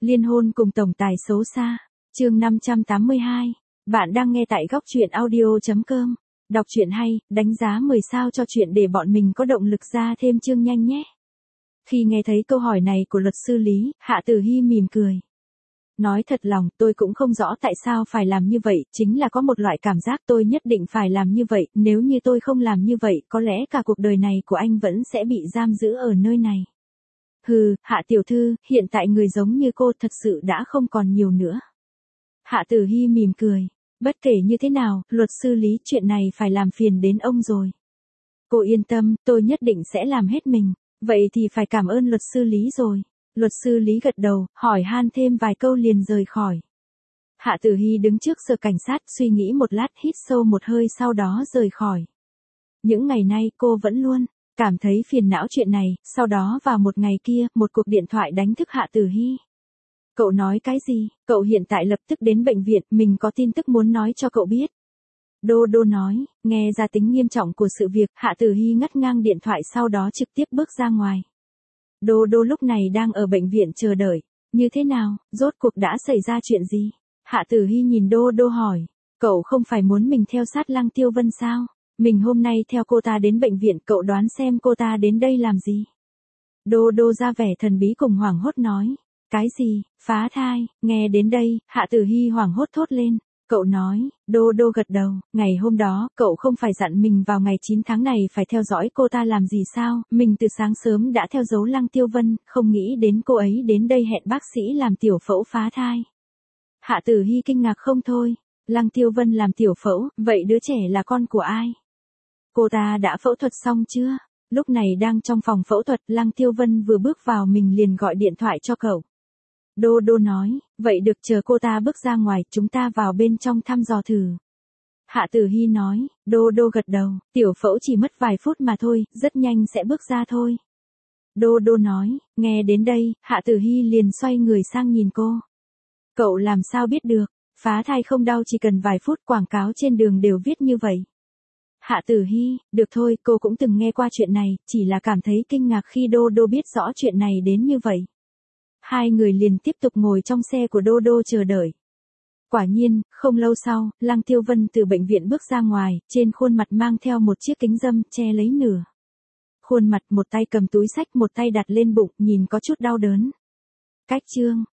Liên hôn cùng tổng tài xấu xa. Chương 582. Bạn đang nghe tại góc truyện audio.com. Đọc truyện hay, đánh giá 10 sao cho chuyện để bọn mình có động lực ra thêm chương nhanh nhé. Khi nghe thấy câu hỏi này của luật sư Lý, Hạ Tử Hy mỉm cười. Nói thật lòng, tôi cũng không rõ tại sao phải làm như vậy, chính là có một loại cảm giác tôi nhất định phải làm như vậy, nếu như tôi không làm như vậy, có lẽ cả cuộc đời này của anh vẫn sẽ bị giam giữ ở nơi này. Hừ, Hạ tiểu thư, hiện tại người giống như cô thật sự đã không còn nhiều nữa. Hạ Tử Hy mỉm cười. Bất kể như thế nào, luật sư Lý, chuyện này phải làm phiền đến ông rồi. Cô yên tâm, tôi nhất định sẽ làm hết mình. Vậy thì phải cảm ơn luật sư Lý rồi. Luật sư Lý gật đầu, hỏi han thêm vài câu liền rời khỏi. Hạ Tử Hy đứng trước sở cảnh sát suy nghĩ một lát, hít sâu một hơi sau đó rời khỏi. Những ngày nay cô vẫn luôn cảm thấy phiền não chuyện này, sau đó vào một ngày kia, một cuộc điện thoại đánh thức Hạ Tử Hy. Cậu nói cái gì? Cậu hiện tại lập tức đến bệnh viện, mình có tin tức muốn nói cho cậu biết. Đô Đô nói, nghe ra tính nghiêm trọng của sự việc, Hạ Tử Hy ngắt ngang điện thoại sau đó trực tiếp bước ra ngoài. Đô Đô lúc này đang ở bệnh viện chờ đợi. Như thế nào, rốt cuộc đã xảy ra chuyện gì? Hạ Tử Hy nhìn Đô Đô hỏi, cậu không phải muốn mình theo sát Lăng Tiêu Vân sao? Mình hôm nay theo cô ta đến bệnh viện, cậu đoán xem cô ta đến đây làm gì? Đô Đô ra vẻ thần bí cùng hoảng hốt nói. Cái gì, phá thai? Nghe đến đây, Hạ Tử Hy hoảng hốt thốt lên. Cậu nói, Đô Đô gật đầu, ngày hôm đó, cậu không phải dặn mình vào ngày 9 tháng này phải theo dõi cô ta làm gì sao? Mình từ sáng sớm đã theo dấu Lăng Tiêu Vân, không nghĩ đến cô ấy đến đây hẹn bác sĩ làm tiểu phẫu phá thai. Hạ Tử Hy kinh ngạc không thôi. Lăng Tiêu Vân làm tiểu phẫu, vậy đứa trẻ là con của ai? Cô ta đã phẫu thuật xong chưa? Lúc này đang trong phòng phẫu thuật, Lăng Tiêu Vân vừa bước vào mình liền gọi điện thoại cho cậu. Đô Đô nói, vậy được, chờ cô ta bước ra ngoài, chúng ta vào bên trong thăm dò thử. Hạ Tử Hy nói, Đô Đô gật đầu, tiểu phẫu chỉ mất vài phút mà thôi, rất nhanh sẽ bước ra thôi. Đô Đô nói, nghe đến đây, Hạ Tử Hy liền xoay người sang nhìn cô. Cậu làm sao biết được, phá thai không đau chỉ cần vài phút, quảng cáo trên đường đều viết như vậy. Hạ Tử Hy, được thôi, cô cũng từng nghe qua chuyện này, chỉ là cảm thấy kinh ngạc khi Đô Đô biết rõ chuyện này đến như vậy. Hai người liền tiếp tục ngồi trong xe của Đô Đô chờ đợi. Quả nhiên, không lâu sau, Lăng Tiêu Vân từ bệnh viện bước ra ngoài, trên khuôn mặt mang theo một chiếc kính râm, che lấy nửa khuôn mặt, một tay cầm túi xách, một tay đặt lên bụng, nhìn có chút đau đớn. Cách chương